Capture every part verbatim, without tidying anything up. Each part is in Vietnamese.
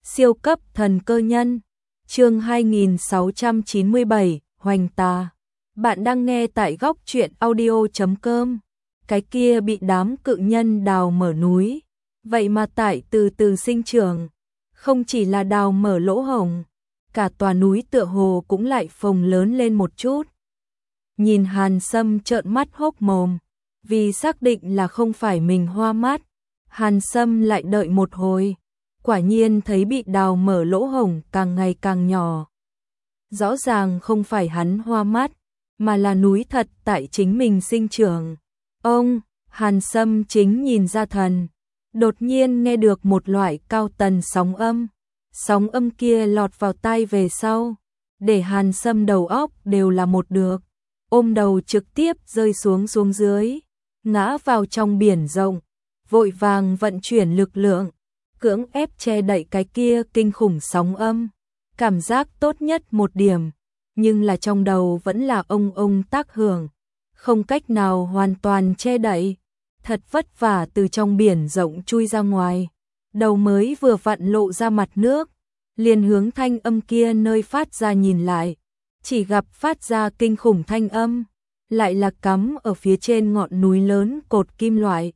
Siêu cấp thần cơ nhân, chương hai nghìn sáu trăm chín mươi bảy, Hoành Tà. Bạn đang nghe tại góc truyện audio chấm com. Cái kia bị đám cự nhân đào mở núi, vậy mà tại từ từ sinh trưởng, không chỉ là đào mở lỗ hổng, cả tòa núi tựa hồ cũng lại phồng lớn lên một chút. Nhìn Hàn Sâm trợn mắt hốc mồm, vì xác định là không phải mình hoa mắt, Hàn Sâm lại đợi một hồi. Quả nhiên thấy bị đào mở lỗ hổng càng ngày càng nhỏ. Rõ ràng không phải hắn hoa mắt, mà là núi thật tại chính mình sinh trưởng. Ông, Hàn Sâm chính nhìn ra thần, đột nhiên nghe được một loại cao tần sóng âm. Sóng âm kia lọt vào tai về sau, để Hàn Sâm đầu óc đều là một được, ôm đầu trực tiếp rơi xuống xuống dưới, ngã vào trong biển rộng, vội vàng vận chuyển lực lượng, cưỡng ép che đậy cái kia kinh khủng sóng âm. Cảm giác tốt nhất một điểm, nhưng là trong đầu vẫn là ông ông tác hưởng, không cách nào hoàn toàn che đậy. Thật vất vả từ trong biển rộng chui ra ngoài, đầu mới vừa vặn lộ ra mặt nước, liền hướng thanh âm kia nơi phát ra nhìn lại, chỉ gặp phát ra kinh khủng thanh âm, lại là cắm ở phía trên ngọn núi lớn cột kim loại.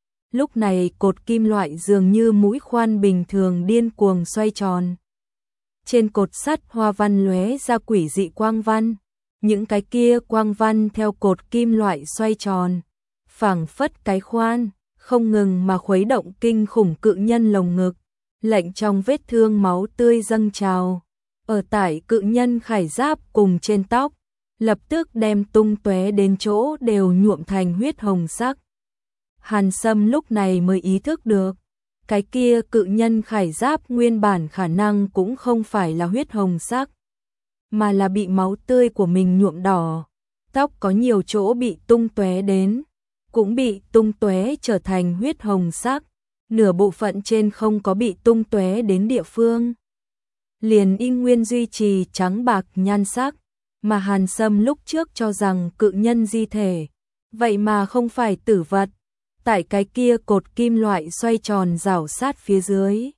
Lúc này cột kim loại dường như mũi khoan bình thường điên cuồng xoay tròn. Trên cột sắt hoa văn lóe ra quỷ dị quang văn, những cái kia quang văn theo cột kim loại xoay tròn, phảng phất cái khoan, không ngừng mà khuấy động kinh khủng cự nhân lồng ngực, lệnh trong vết thương máu tươi dâng trào. Ở tại cự nhân khải giáp cùng trên tóc, lập tức đem tung tóe đến chỗ đều nhuộm thành huyết hồng sắc. Hàn Sâm lúc này mới ý thức được, cái kia cự nhân khải giáp nguyên bản khả năng cũng không phải là huyết hồng sắc, mà là bị máu tươi của mình nhuộm đỏ. Tóc có nhiều chỗ bị tung tóe đến, cũng bị tung tóe trở thành huyết hồng sắc, nửa bộ phận trên không có bị tung tóe đến địa phương, liền y nguyên duy trì trắng bạc nhan sắc, mà Hàn Sâm lúc trước cho rằng cự nhân di thể, vậy mà không phải tử vật. Tại cái kia cột kim loại xoay tròn rảo sát phía dưới,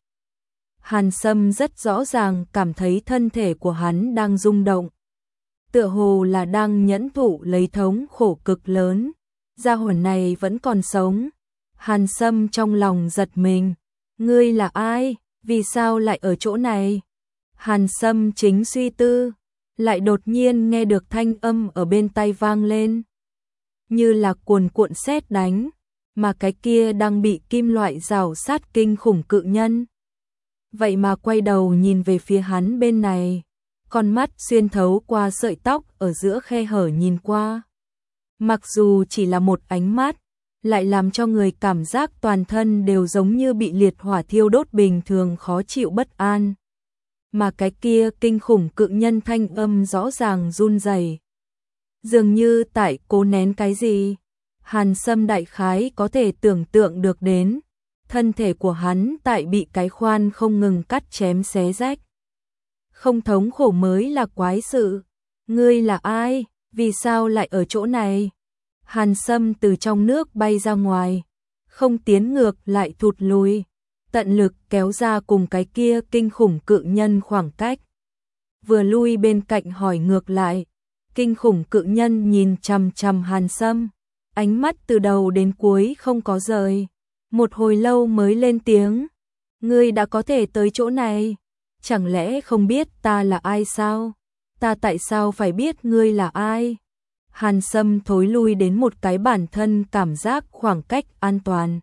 Hàn Sâm rất rõ ràng cảm thấy thân thể của hắn đang rung động, tựa hồ là đang nhẫn thụ lấy thống khổ cực lớn. Gia hỏa này vẫn còn sống. Hàn Sâm trong lòng giật mình, ngươi là ai, vì sao lại ở chỗ này? Hàn Sâm chính suy tư, lại đột nhiên nghe được thanh âm ở bên tai vang lên, như là cuồn cuộn sét đánh. Mà cái kia đang bị kim loại rào sát kinh khủng cự nhân, vậy mà quay đầu nhìn về phía hắn bên này, con mắt xuyên thấu qua sợi tóc ở giữa khe hở nhìn qua. Mặc dù chỉ là một ánh mắt, lại làm cho người cảm giác toàn thân đều giống như bị liệt hỏa thiêu đốt bình thường, khó chịu bất an. Mà cái kia kinh khủng cự nhân thanh âm rõ ràng run rẩy, dường như tại cố nén cái gì. Hàn Sâm đại khái có thể tưởng tượng được đến, thân thể của hắn tại bị cái khoan không ngừng cắt chém xé rách. Không thống khổ mới là quái sự. Ngươi là ai, vì sao lại ở chỗ này? Hàn Sâm từ trong nước bay ra ngoài, không tiến ngược lại thụt lùi, tận lực kéo ra cùng cái kia kinh khủng cự nhân khoảng cách. Vừa lui bên cạnh hỏi ngược lại, kinh khủng cự nhân nhìn chằm chằm Hàn Sâm, ánh mắt từ đầu đến cuối không có rời, một hồi lâu mới lên tiếng, ngươi đã có thể tới chỗ này, chẳng lẽ không biết ta là ai sao? Ta tại sao phải biết ngươi là ai? Hàn Sâm thối lui đến một cái bản thân cảm giác khoảng cách an toàn,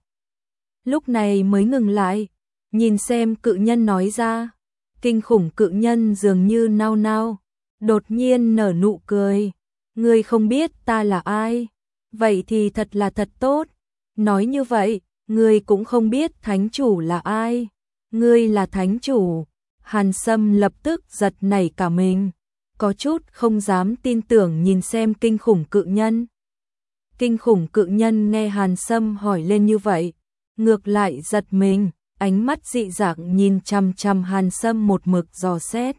lúc này mới ngừng lại, nhìn xem cự nhân nói ra. Kinh khủng cự nhân dường như nao nao, đột nhiên nở nụ cười, ngươi không biết ta là ai? Vậy thì thật là thật tốt. Nói như vậy, ngươi cũng không biết thánh chủ là ai? Ngươi là thánh chủ? Hàn Sâm lập tức giật nảy cả mình, có chút không dám tin tưởng nhìn xem kinh khủng cự nhân. Kinh khủng cự nhân nghe Hàn Sâm hỏi lên như vậy, ngược lại giật mình, ánh mắt dị dạng nhìn chằm chằm Hàn Sâm một mực dò xét.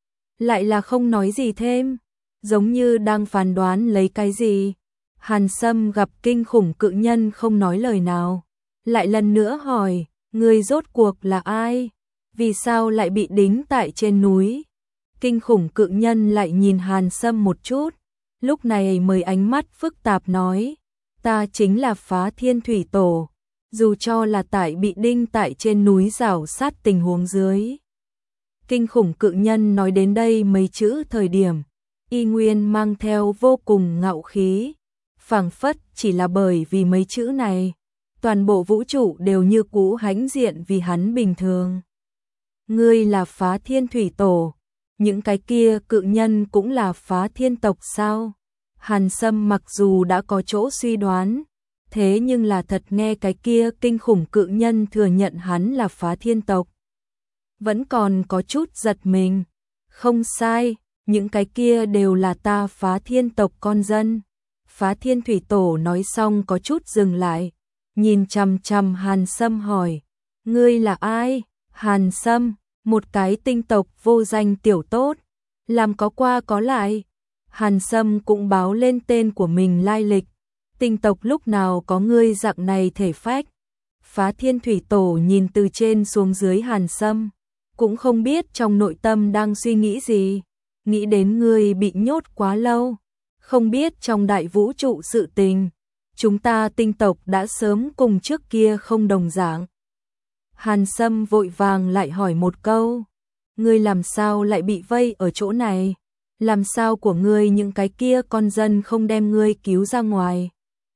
Lại là không nói gì thêm, giống như đang phán đoán lấy cái gì. Hàn Sâm gặp kinh khủng cự nhân không nói lời nào, lại lần nữa hỏi, ngươi rốt cuộc là ai? Vì sao lại bị đính tại trên núi? Kinh khủng cự nhân lại nhìn Hàn Sâm một chút, lúc này mới ánh mắt phức tạp nói, ta chính là Phá Thiên Thủy Tổ, dù cho là tại bị đinh tại trên núi rảo sát tình huống dưới. Kinh khủng cự nhân nói đến đây mấy chữ thời điểm, y nguyên mang theo vô cùng ngạo khí, phảng phất chỉ là bởi vì mấy chữ này, toàn bộ vũ trụ đều như cũ hãnh diện vì hắn bình thường. Ngươi là Phá Thiên Thủy Tổ, những cái kia cự nhân cũng là Phá Thiên tộc sao? Hàn Sâm mặc dù đã có chỗ suy đoán, thế nhưng là thật nghe cái kia kinh khủng cự nhân thừa nhận hắn là Phá Thiên tộc, vẫn còn có chút giật mình. Không sai, những cái kia đều là ta Phá Thiên tộc con dân. Phá Thiên Thủy Tổ nói xong có chút dừng lại, nhìn chằm chằm Hàn Sâm hỏi, ngươi là ai? Hàn Sâm, một cái tinh tộc vô danh tiểu tốt, làm có qua có lại. Hàn Sâm cũng báo lên tên của mình lai lịch, tinh tộc lúc nào có ngươi dạng này thể phách. Phá Thiên Thủy Tổ nhìn từ trên xuống dưới Hàn Sâm, cũng không biết trong nội tâm đang suy nghĩ gì, nghĩ đến ngươi bị nhốt quá lâu, không biết trong đại vũ trụ sự tình, chúng ta tinh tộc đã sớm cùng trước kia không đồng dạng. Hàn Sâm vội vàng lại hỏi một câu, ngươi làm sao lại bị vây ở chỗ này? Làm sao của ngươi những cái kia con dân không đem ngươi cứu ra ngoài?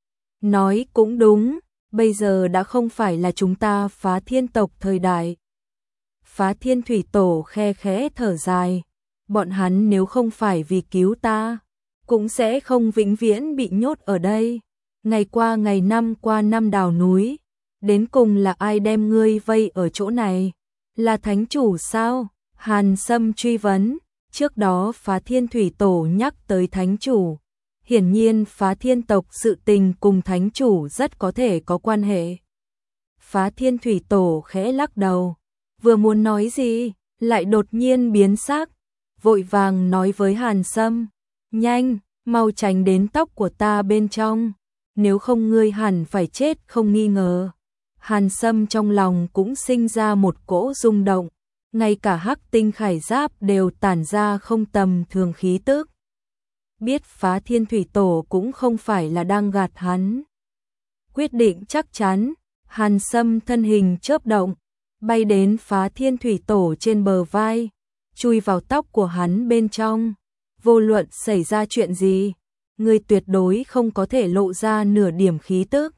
Nói cũng đúng, bây giờ đã không phải là chúng ta Phá Thiên tộc thời đại. Phá Thiên Thủy Tổ khe khẽ thở dài, bọn hắn nếu không phải vì cứu ta, cũng sẽ không vĩnh viễn bị nhốt ở đây. Ngày qua ngày năm qua năm đào núi, đến cùng là ai đem ngươi vây ở chỗ này? Là thánh chủ sao? Hàn Sâm truy vấn, trước đó Phá Thiên Thủy Tổ nhắc tới thánh chủ, hiển nhiên Phá Thiên tộc sự tình cùng thánh chủ rất có thể có quan hệ. Phá Thiên Thủy Tổ khẽ lắc đầu, vừa muốn nói gì, lại đột nhiên biến sắc, vội vàng nói với Hàn Sâm, nhanh, mau tránh đến tóc của ta bên trong, nếu không ngươi hẳn phải chết không nghi ngờ. Hàn Sâm trong lòng cũng sinh ra một cỗ rung động, ngay cả hắc tinh khải giáp đều tản ra không tầm thường khí tức. Biết Phá Thiên Thủy Tổ cũng không phải là đang gạt hắn. Quyết định chắc chắn, Hàn Sâm thân hình chớp động, bay đến Phá Thiên Thủy Tổ trên bờ vai, chui vào tóc của hắn bên trong. Vô luận xảy ra chuyện gì, ngươi tuyệt đối không có thể lộ ra nửa điểm khí tức.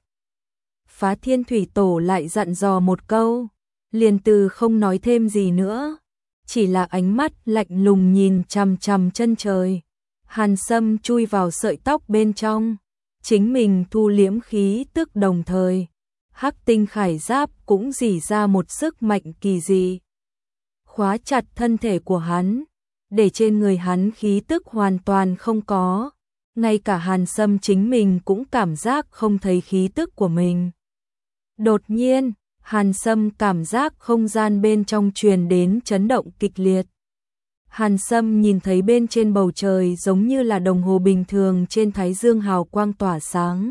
Phá Thiên Thủy Tổ lại dặn dò một câu, liền từ không nói thêm gì nữa, chỉ là ánh mắt lạnh lùng nhìn chằm chằm chân trời. Hàn Sâm chui vào sợi tóc bên trong, chính mình thu liễm khí tức đồng thời, hắc tinh khải giáp cũng rỉ ra một sức mạnh kỳ dị, khóa chặt thân thể của hắn, để trên người hắn khí tức hoàn toàn không có, ngay cả Hàn Sâm chính mình cũng cảm giác không thấy khí tức của mình. Đột nhiên, Hàn Sâm cảm giác không gian bên trong truyền đến chấn động kịch liệt. Hàn Sâm nhìn thấy bên trên bầu trời giống như là đồng hồ bình thường trên thái dương hào quang tỏa sáng.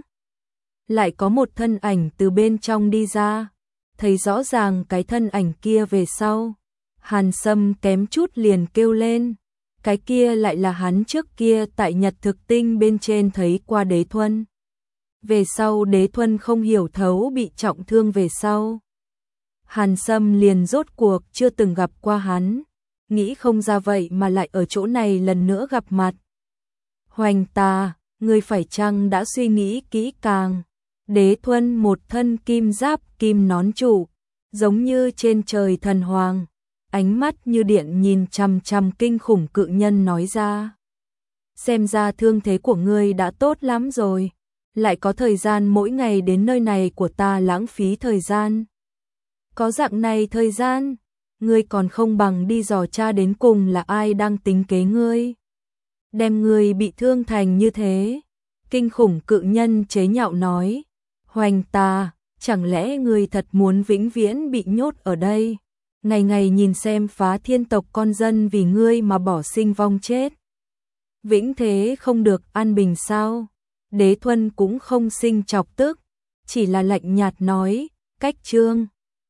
Lại có một thân ảnh từ bên trong đi ra, thấy rõ ràng cái thân ảnh kia về sau. Hàn Sâm kém chút liền kêu lên, cái kia lại là hắn trước kia tại Nhật Thực Tinh bên trên thấy qua Đế Thuần. Về sau Đế Thuần không hiểu thấu bị trọng thương về sau. Hàn Sâm liền rốt cuộc chưa từng gặp qua hắn, nghĩ không ra vậy mà lại ở chỗ này lần nữa gặp mặt. Hoành Tà, ngươi phải chăng đã suy nghĩ kỹ càng? Đế Thuần một thân kim giáp kim nón trụ, giống như trên trời thần hoàng, ánh mắt như điện nhìn chằm chằm kinh khủng cự nhân nói ra. Xem ra thương thế của ngươi đã tốt lắm rồi, lại có thời gian mỗi ngày đến nơi này của ta lãng phí thời gian. Có dạng này thời gian, ngươi còn không bằng đi dò tra đến cùng là ai đang tính kế ngươi, đem ngươi bị thương thành như thế. Kinh khủng cự nhân chế nhạo nói, Hoành Tà, chẳng lẽ ngươi thật muốn vĩnh viễn bị nhốt ở đây, ngày ngày nhìn xem Phá Thiên tộc con dân vì ngươi mà bỏ sinh vong chết, vĩnh thế không được an bình sao? Đế Thuần cũng không sinh chọc tức, chỉ là lạnh nhạt nói, cách chương